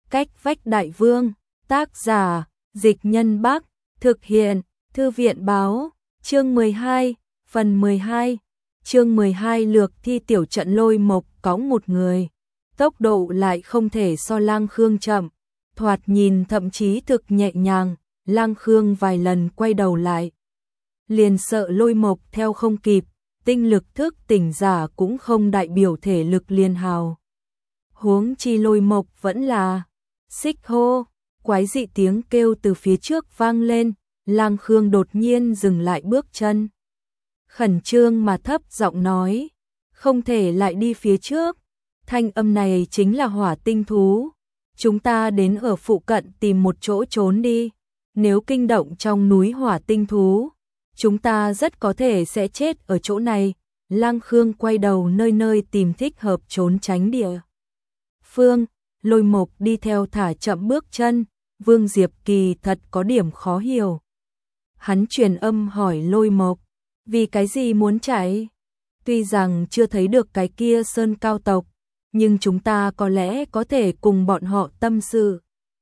Cách vách đại vương, tác giả, Dịch Nhân Bắc, thực hiện, Thư viện báo, chương 12, phần 12, chương 12 lược thi tiểu trận Lôi Mộc cõng một người, tốc độ lại không thể so Lang Khương chậm, thoạt nhìn thậm chí thực nhẹ nhàng, Lang Khương vài lần quay đầu lại. Liền sợ Lôi Mộc theo không kịp, tinh lực thức tỉnh giả cũng không đại biểu thể lực liên hào. Huống chi Lôi Mộc vẫn là xích hô, quái dị tiếng kêu từ phía trước vang lên, Lang Khương đột nhiên dừng lại bước chân. Khẩn trương mà thấp giọng nói, không thể lại đi phía trước, thanh âm này chính là hỏa tinh thú, chúng ta đến ở phụ cận tìm một chỗ trốn đi, nếu kinh động trong núi hỏa tinh thú, chúng ta rất có thể sẽ chết ở chỗ này. Lang Khương quay đầu nơi nơi tìm thích hợp trốn tránh địa phương, Lôi Mộc đi theo thả chậm bước chân, Vương Diệp kỳ thật có điểm khó hiểu. Hắn truyền âm hỏi Lôi Mộc, vì cái gì muốn chạy? Tuy rằng chưa thấy được cái kia sơn cao tộc, nhưng chúng ta có lẽ có thể cùng bọn họ tâm sự.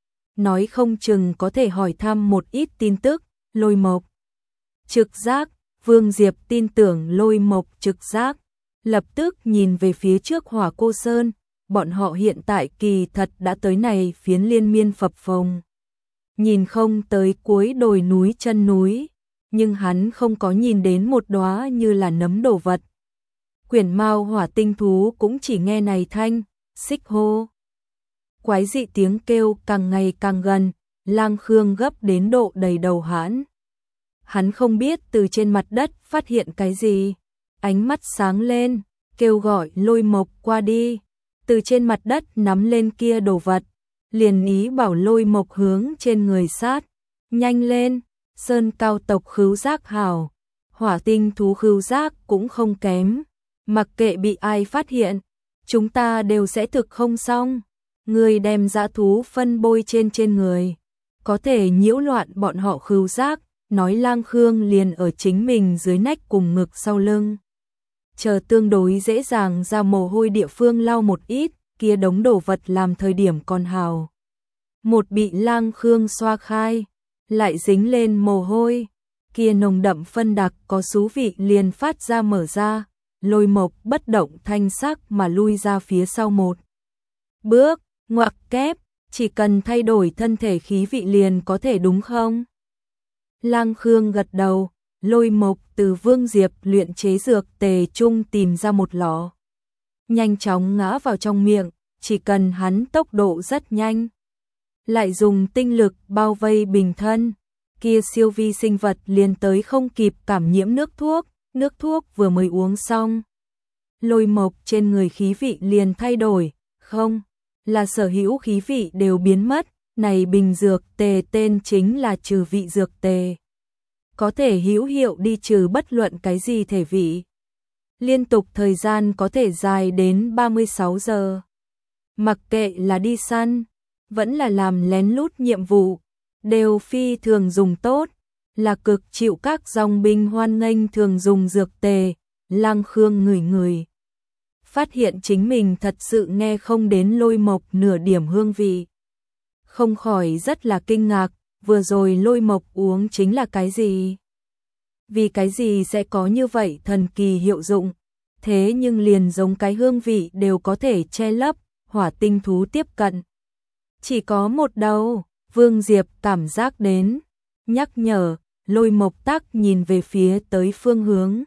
Nói không chừng có thể hỏi thăm một ít tin tức, Lôi Mộc. Trực giác, Vương Diệp tin tưởng Lôi Mộc trực giác, lập tức nhìn về phía trước Hỏa Cô Sơn, bọn họ hiện tại kỳ thật đã tới này phiến liên miên phập phồng. Nhìn không tới cuối đồi núi chân núi, nhưng hắn không có nhìn đến một đóa như là nấm đồ vật. Quyển Mao hỏa tinh thú cũng chỉ nghe này thanh, xích hô. Quái dị tiếng kêu càng ngày càng gần, Lang Khương gấp đến độ đầy đầu hãn. Hắn không biết từ trên mặt đất phát hiện cái gì, ánh mắt sáng lên, kêu gọi Lôi Mộc qua đi, từ trên mặt đất nắm lên kia đồ vật, liền ý bảo Lôi Mộc hướng trên người sát, nhanh lên, sơn cao tộc khứu giác hảo, hỏa tinh thú khứu giác cũng không kém, mặc kệ bị ai phát hiện, chúng ta đều sẽ thực không xong, người đem dã thú phân bôi trên người, có thể nhiễu loạn bọn họ khứu giác. Nói Lang Khương liền ở chính mình dưới nách cùng ngực sau lưng. Chờ tương đối dễ dàng ra mồ hôi địa phương lau một ít, kia đống đồ vật làm thời điểm còn hào. Một bị Lang Khương xoa khai, lại dính lên mồ hôi, kia nồng đậm phân đặc có xú vị liền phát ra mở ra, Lôi Mộc bất động thanh sắc mà lui ra phía sau một bước, ngoặc kép, chỉ cần thay đổi thân thể khí vị liền có thể đúng không? Lang Khương gật đầu, Lôi Mộc từ Vương Diệp luyện chế dược tề chung tìm ra một lọ. Nhanh chóng ngã vào trong miệng, chỉ cần hắn tốc độ rất nhanh. Lại dùng tinh lực bao vây bình thân, kia siêu vi sinh vật liền tới không kịp cảm nhiễm nước thuốc vừa mới uống xong. Lôi Mộc trên người khí vị liền thay đổi, không, là sở hữu khí vị đều biến mất. Này bình dược tề tên chính là trừ vị dược tề. Có thể hữu hiệu đi trừ bất luận cái gì thể vị. Liên tục thời gian có thể dài đến 36 giờ. Mặc kệ là đi săn, vẫn là làm lén lút nhiệm vụ, đều phi thường dùng tốt, là cực chịu các dòng binh hoan nghênh thường dùng dược tề. Lang Khương ngửi. Phát hiện chính mình thật sự nghe không đến Lôi Mộc nửa điểm hương vị. Không khỏi rất là kinh ngạc, vừa rồi Lôi Mộc uống chính là cái gì? Vì cái gì sẽ có như vậy thần kỳ hiệu dụng? Thế nhưng liền giống cái hương vị đều có thể che lấp, hỏa tinh thú tiếp cận. Chỉ có một đầu, Vương Diệp cảm giác đến, nhắc nhở, Lôi Mộc tắc nhìn về phía tới phương hướng.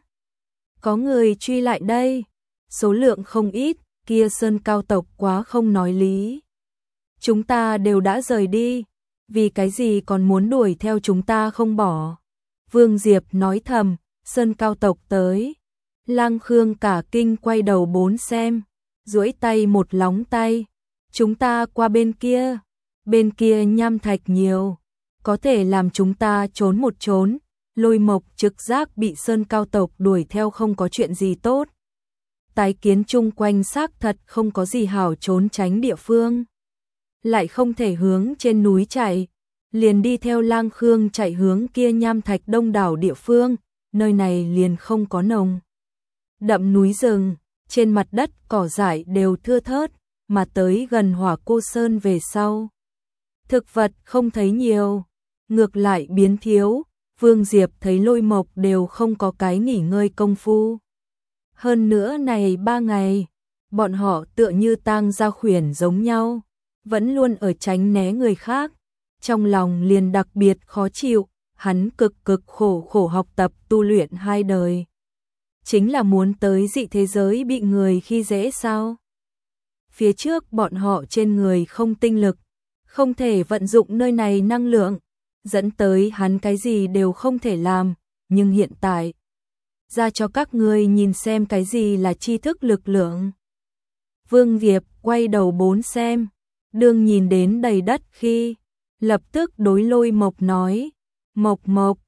Có người truy lại đây, số lượng không ít, kia sơn cao tộc quá không nói lý. Chúng ta đều đã rời đi, vì cái gì còn muốn đuổi theo chúng ta không bỏ. Vương Diệp nói thầm, sơn cao tộc tới. Lang Khương cả kinh quay đầu bốn xem, duỗi tay một lóng tay. Chúng ta qua bên kia nham thạch nhiều, có thể làm chúng ta trốn một trốn. Lôi Mộc trực giác bị sơn cao tộc đuổi theo không có chuyện gì tốt. Tái kiến chung quanh xác thật không có gì hảo trốn tránh địa phương. Lại không thể hướng trên núi chạy, liền đi theo Lang Khương chạy hướng kia nham thạch đông đảo địa phương, nơi này liền không có nồng đậm núi rừng, trên mặt đất cỏ dại đều thưa thớt, mà tới gần Hỏa Cô Sơn về sau. Thực vật không thấy nhiều, ngược lại biến thiếu, Vương Diệp thấy Lôi Mộc đều không có cái nghỉ ngơi công phu. Hơn nữa này 3 ngày, bọn họ tựa như tang gia khuyển giống nhau, vẫn luôn ở tránh né người khác, trong lòng liền đặc biệt khó chịu, hắn cực khổ học tập tu luyện 2 đời. Chính là muốn tới dị thế giới bị người khi dễ sao? Phía trước bọn họ trên người không tinh lực, không thể vận dụng nơi này năng lượng, dẫn tới hắn cái gì đều không thể làm, nhưng hiện tại, ra cho các ngươi nhìn xem cái gì là tri thức lực lượng. Vương Diệp quay đầu bốn xem, đương nhìn đến đầy đất khi, lập tức đối Lôi Mộc nói, Mộc,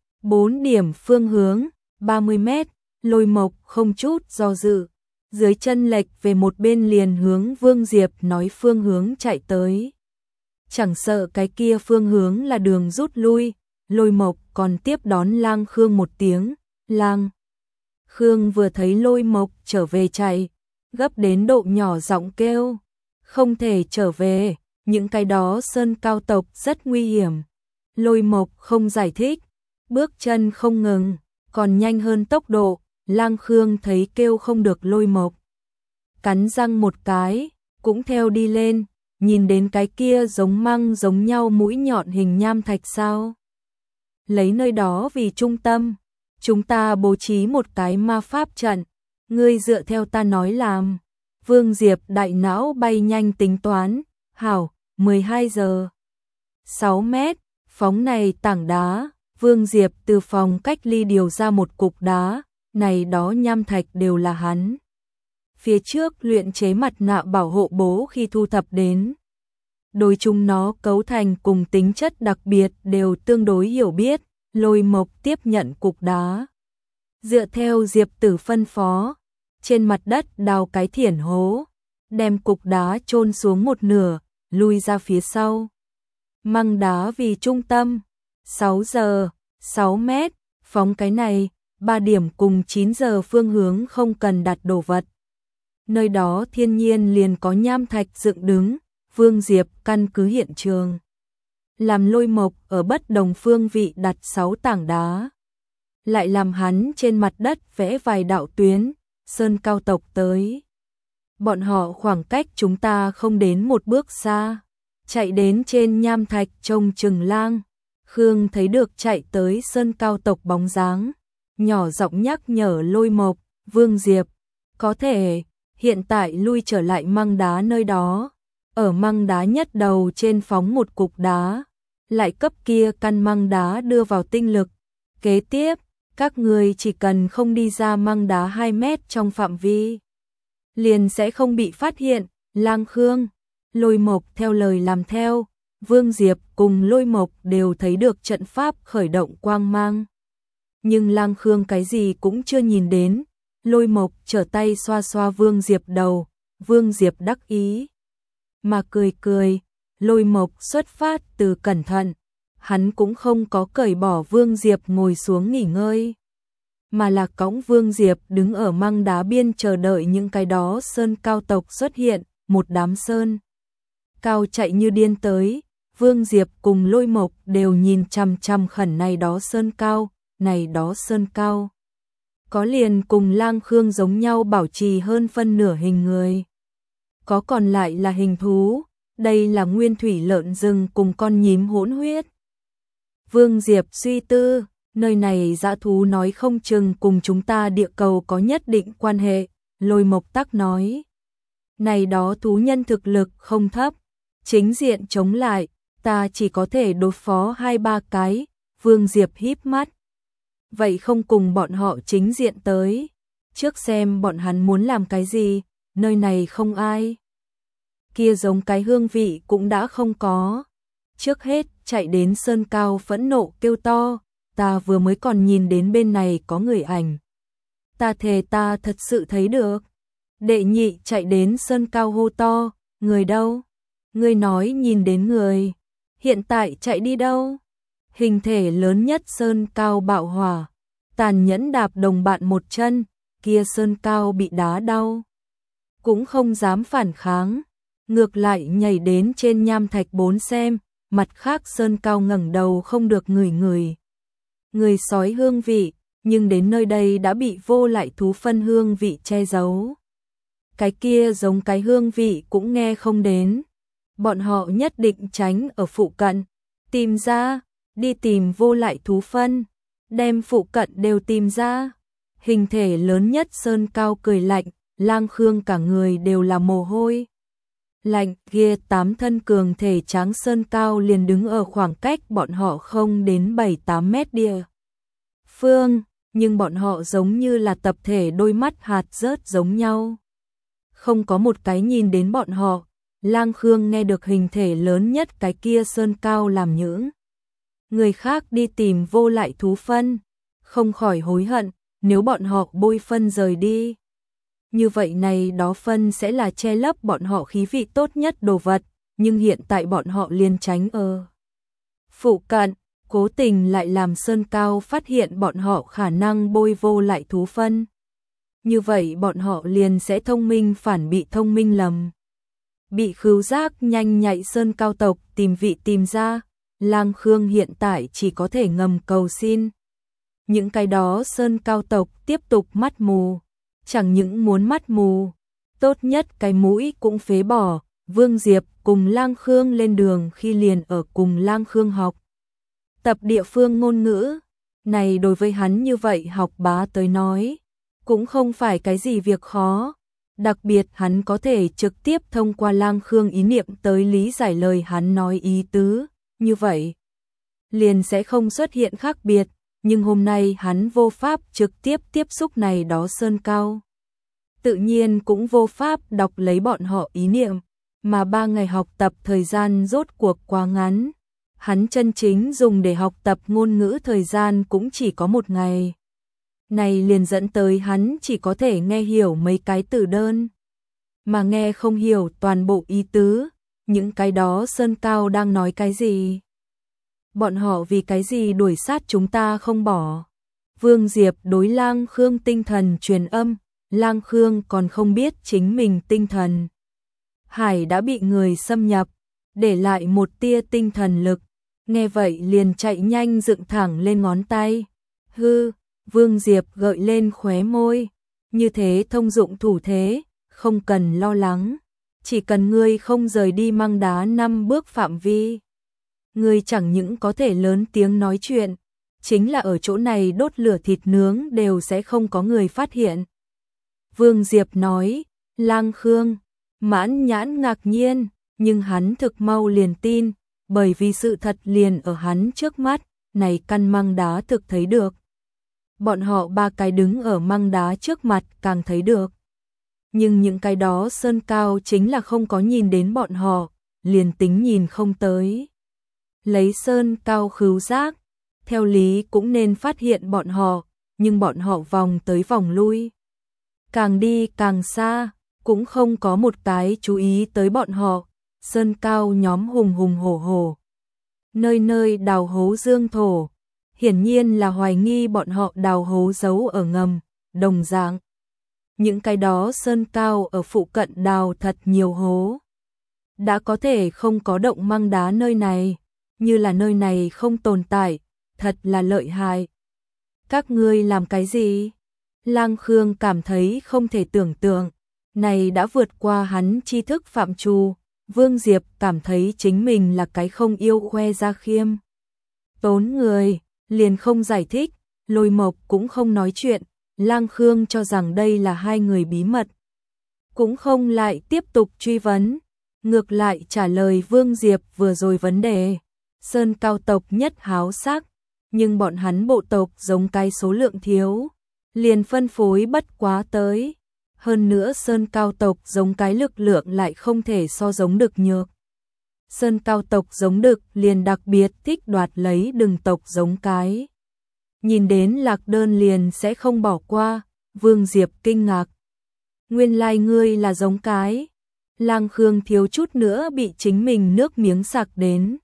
4 điểm phương hướng, 30 mét, Lôi Mộc không chút do dự, dưới chân lệch về một bên liền hướng Vương Diệp nói phương hướng chạy tới. Chẳng sợ cái kia phương hướng là đường rút lui, Lôi Mộc còn tiếp đón Lang Khương một tiếng, Lang Khương vừa thấy Lôi Mộc trở về chạy, gấp đến độ nhỏ giọng kêu, không thể trở về, những cái đó sơn cao tộc rất nguy hiểm. Lôi Mộc không giải thích, bước chân không ngừng, còn nhanh hơn tốc độ, Lang Khương thấy kêu không được Lôi Mộc. Cắn răng một cái, cũng theo đi lên, nhìn đến cái kia giống măng giống nhau mũi nhọn hình nham thạch sao. Lấy nơi đó vì trung tâm, chúng ta bố trí một cái ma pháp trận, ngươi dựa theo ta nói làm. Vương Diệp đại não bay nhanh tính toán, hảo, 12 giờ. 6 mét, phóng này tảng đá, Vương Diệp từ phòng cách ly điều ra một cục đá, này đó nham thạch đều là hắn. Phía trước luyện chế mặt nạ bảo hộ bố khi thu thập đến. Đối chúng nó cấu thành cùng tính chất đặc biệt đều tương đối hiểu biết, Lôi Mộc tiếp nhận cục đá. Dựa theo Diệp Tử phân phó, trên mặt đất đào cái thiển hố, đem cục đá chôn xuống một nửa, lui ra phía sau. Măng đá vì trung tâm, 6 giờ, 6 mét, phóng cái này, 3 điểm cùng 9 giờ phương hướng không cần đặt đồ vật. Nơi đó thiên nhiên liền có nham thạch dựng đứng, Vương Diệp căn cứ hiện trường. Làm Lôi Mộc ở bất đồng phương vị đặt 6 tảng đá. Lại làm hắn trên mặt đất vẽ vài đạo tuyến, sơn cao tộc tới. Bọn họ khoảng cách chúng ta không đến một bước xa, chạy đến trên nham thạch trông chừng Lang Khương thấy được chạy tới sơn cao tộc bóng dáng, nhỏ giọng nhắc nhở Lôi Mộc, Vương Diệp, có thể hiện tại lui trở lại măng đá nơi đó, ở măng đá nhất đầu trên phóng một cục đá, lại cấp kia căn măng đá đưa vào tinh lực. Kế tiếp, các người chỉ cần không đi ra măng đá 2 mét trong phạm vi, liền sẽ không bị phát hiện. Lang Khương, Lôi Mộc theo lời làm theo, Vương Diệp cùng Lôi Mộc đều thấy được trận pháp khởi động quang mang. Nhưng Lang Khương cái gì cũng chưa nhìn đến, Lôi Mộc trở tay xoa xoa Vương Diệp đầu, Vương Diệp đắc ý mà cười, Lôi Mộc xuất phát từ cẩn thận, hắn cũng không có cởi bỏ Vương Diệp ngồi xuống nghỉ ngơi, mà là cõng Vương Diệp đứng ở măng đá biên chờ đợi những cái đó sơn cao tộc xuất hiện, một đám sơn cao chạy như điên tới, Vương Diệp cùng Lôi Mộc đều nhìn chằm chằm khẩn này đó sơn cao. Có liền cùng Lang Khương giống nhau bảo trì hơn phân nửa hình người. Có còn lại là hình thú, đây là nguyên thủy lợn rừng cùng con nhím hỗn huyết. Vương Diệp suy tư, nơi này dã thú nói không chừng cùng chúng ta địa cầu có nhất định quan hệ, Lôi Mộc Tắc nói. Này đó thú nhân thực lực không thấp, chính diện chống lại, ta chỉ có thể đối phó 2-3 cái, Vương Diệp híp mắt. Vậy không cùng bọn họ chính diện tới, trước xem bọn hắn muốn làm cái gì, nơi này không ai. Kia giống cái hương vị cũng đã không có. Trước hết chạy đến sơn cao phẫn nộ kêu to, ta vừa mới còn nhìn đến bên này có người ảnh. Ta thề ta thật sự thấy được. Đệ nhị chạy đến sơn cao hô to, người đâu? Ngươi nói nhìn đến người, hiện tại chạy đi đâu? Hình thể lớn nhất sơn cao bạo hỏa, tàn nhẫn đạp đồng bạn một chân, kia sơn cao bị đá đau, cũng không dám phản kháng, ngược lại nhảy đến trên nham thạch 4 xem, mặt khác Sơn Cao ngẩng đầu không được người sói hương vị, nhưng đến nơi đây đã bị vô lại thú phân hương vị che giấu. Cái kia giống cái hương vị cũng nghe không đến. Bọn họ nhất định tránh ở phụ cận, tìm ra, đi tìm vô lại thú phân, đem phụ cận đều tìm ra. Hình thể lớn nhất Sơn Cao cười lạnh, Lang Khương cả người đều là mồ hôi. Lạnh kia 8 thân cường thể tráng Sơn Cao liền đứng ở khoảng cách bọn họ không đến 7-8 mét địa phương, nhưng bọn họ giống như là tập thể đôi mắt hạt rớt giống nhau. Không có một cái nhìn đến bọn họ. Lang Khương nghe được hình thể lớn nhất cái kia Sơn Cao làm những người khác đi tìm vô lại thú phân, không khỏi hối hận, nếu bọn họ bôi phân rời đi. Như vậy này đó phân sẽ là che lấp bọn họ khí vị tốt nhất đồ vật, nhưng hiện tại bọn họ liền tránh ở phụ cận, cố tình lại làm Sơn Cao phát hiện bọn họ khả năng bôi vô lại thú phân. Như vậy bọn họ liền sẽ thông minh phản bị thông minh lầm. Bị khứu giác nhanh nhạy Sơn Cao tộc tìm vị tìm ra, Lang Khương hiện tại chỉ có thể ngầm cầu xin. Những cái đó Sơn Cao tộc tiếp tục mắt mù, chẳng những muốn mắt mù, tốt nhất cái mũi cũng phế bỏ. Vương Diệp cùng Lang Khương lên đường khi liền ở cùng Lang Khương học tập địa phương ngôn ngữ, này đối với hắn như vậy học bá tới nói, cũng không phải cái gì việc khó. Đặc biệt hắn có thể trực tiếp thông qua Lang Khương ý niệm tới lý giải lời hắn nói ý tứ, như vậy liền sẽ không xuất hiện khác biệt, nhưng hôm nay hắn vô pháp trực tiếp tiếp xúc này đó Sơn Cao. Tự nhiên cũng vô pháp đọc lấy bọn họ ý niệm, mà 3 ngày học tập thời gian rốt cuộc quá ngắn. Hắn chân chính dùng để học tập ngôn ngữ thời gian cũng chỉ có 1 ngày. Này liền dẫn tới hắn chỉ có thể nghe hiểu mấy cái từ đơn, mà nghe không hiểu toàn bộ ý tứ, những cái đó Sơn Cao đang nói cái gì. Bọn họ vì cái gì đuổi sát chúng ta không bỏ. Vương Diệp đối Lang Khương tinh thần truyền âm, Lang Khương còn không biết chính mình tinh thần hải đã bị người xâm nhập, để lại một tia tinh thần lực, nghe vậy liền chạy nhanh dựng thẳng lên ngón tay. Hư, Vương Diệp gợi lên khóe môi, như thế thông dụng thủ thế, không cần lo lắng, chỉ cần ngươi không rời đi Măng Đá 5 bước phạm vi. Ngươi chẳng những có thể lớn tiếng nói chuyện, chính là ở chỗ này đốt lửa thịt nướng đều sẽ không có người phát hiện. Vương Diệp nói, Lang Khương, mãn nhãn ngạc nhiên, nhưng hắn thực mau liền tin, bởi vì sự thật liền ở hắn trước mắt, này căn Măng Đá thực thấy được. Bọn họ 3 cái đứng ở Măng Đá trước mặt càng thấy được. Nhưng những cái đó Sơn Cao chính là không có nhìn đến bọn họ, liền tính nhìn không tới. Lấy Sơn Cao khứu giác, theo lý cũng nên phát hiện bọn họ, nhưng bọn họ vòng tới vòng lui. Càng đi càng xa, cũng không có một cái chú ý tới bọn họ. Sơn Cao nhóm hùng hùng hổ hổ, nơi nơi đào hố dương thổ, hiển nhiên là hoài nghi bọn họ đào hố giấu ở ngầm, đồng dạng. Những cái đó Sơn Cao ở phụ cận đào thật nhiều hố. Đã có thể không có động Măng Đá nơi này, như là nơi này không tồn tại, thật là lợi hại. Các ngươi làm cái gì? Lang Khương cảm thấy không thể tưởng tượng, này đã vượt qua hắn tri thức phạm trù. Vương Diệp cảm thấy chính mình là cái không yêu khoe ra khiêm tốn người, liền không giải thích, Lôi Mộc cũng không nói chuyện. Lang Khương cho rằng đây là 2 người bí mật, cũng không lại tiếp tục truy vấn, ngược lại trả lời Vương Diệp vừa rồi vấn đề. Sơn Cao tộc nhất háo sắc, nhưng bọn hắn bộ tộc giống cái số lượng thiếu, liền phân phối bất quá tới. Hơn nữa Sơn Cao tộc giống cái lực lượng lại không thể so giống đực nhược. Sơn Cao tộc giống đực liền đặc biệt thích đoạt lấy đừng tộc giống cái. Nhìn đến lạc đơn liền sẽ không bỏ qua. Vương Diệp kinh ngạc, nguyên lai ngươi là giống cái. Lang Khương thiếu chút nữa bị chính mình nước miếng sặc đến.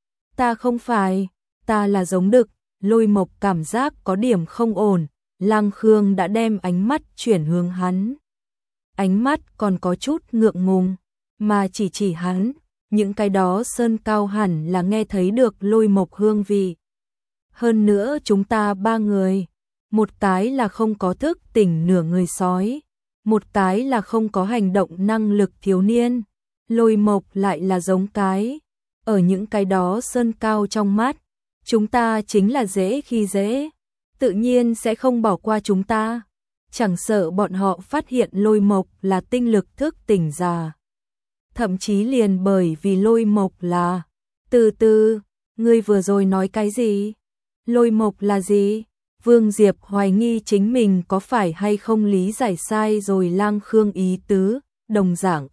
Ta không phải, ta là giống đực. Lôi Mộc cảm giác có điểm không ổn, Lang Khương đã đem ánh mắt chuyển hướng hắn. Ánh mắt còn có chút ngượng ngùng, mà chỉ hắn, những cái đó sơn cao hẳn là nghe thấy được Lôi Mộc hương vị. Hơn nữa chúng ta ba người, một cái là không có thức tỉnh nửa người sói, một cái là không có hành động năng lực thiếu niên, Lôi Mộc lại là giống cái. Ở những cái đó sơn cao trong mắt, chúng ta chính là dễ khi dễ, tự nhiên sẽ không bỏ qua chúng ta. Chẳng sợ bọn họ phát hiện Lôi Mộc là tinh lực thức tỉnh già. Thậm chí liền bởi vì Lôi Mộc là... Từ từ, ngươi vừa rồi nói cái gì? Lôi Mộc là gì? Vương Diệp hoài nghi chính mình có phải hay không lý giải sai rồi. Lang Khương ý tứ, đồng dạng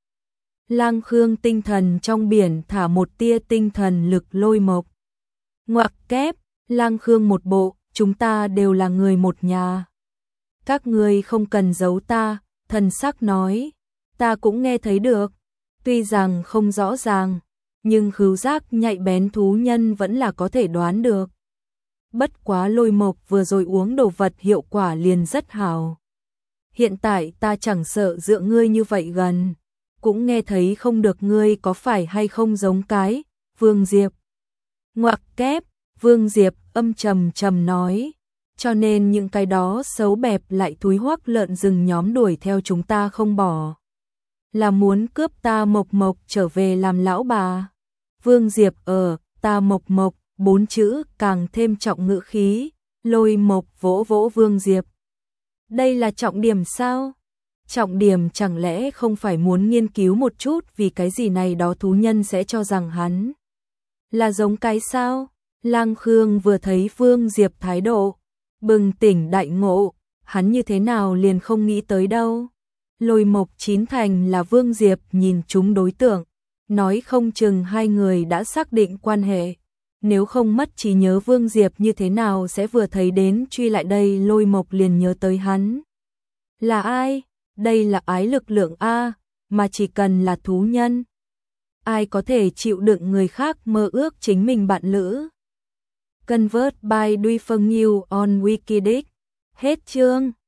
Lang Khương tinh thần trong biển thả một tia tinh thần lực Lôi Mộc. Ngoặc kép, Lang Khương một bộ, chúng ta đều là người một nhà. Các ngươi không cần giấu ta, thần sắc nói, ta cũng nghe thấy được, tuy rằng không rõ ràng, nhưng khứu giác nhạy bén thú nhân vẫn là có thể đoán được. Bất quá Lôi Mộc vừa rồi uống đồ vật hiệu quả liền rất hảo. Hiện tại ta chẳng sợ dựa ngươi như vậy gần, cũng nghe thấy không được ngươi có phải hay không giống cái, Vương Diệp. Ngoặc kép, Vương Diệp âm trầm trầm nói, cho nên những cái đó xấu bẹp lại thúi hoắc lợn rừng nhóm đuổi theo chúng ta không bỏ. Là muốn cướp ta Mộc Mộc trở về làm lão bà. Vương Diệp ta Mộc Mộc, 4 chữ càng thêm trọng ngữ khí, Lôi Mộc vỗ vỗ Vương Diệp. Đây là trọng điểm sao? Trọng điểm chẳng lẽ không phải muốn nghiên cứu một chút vì cái gì này đó thú nhân sẽ cho rằng hắn là giống cái sao? Lang Khương vừa thấy Vương Diệp thái độ, bừng tỉnh đại ngộ, hắn như thế nào liền không nghĩ tới đâu. Lôi Mộc chín thành là Vương Diệp nhìn chúng đối tượng, nói không chừng hai người đã xác định quan hệ. Nếu không mất trí nhớ Vương Diệp như thế nào sẽ vừa thấy đến truy lại đây Lôi Mộc liền nhớ tới hắn. Là ai? Đây là ái lực lượng A, mà chỉ cần là thú nhân. Ai có thể chịu đựng người khác mơ ước chính mình bạn lữ? Convert by Duy Phương Nhiêu on Wikidic. Hết chương.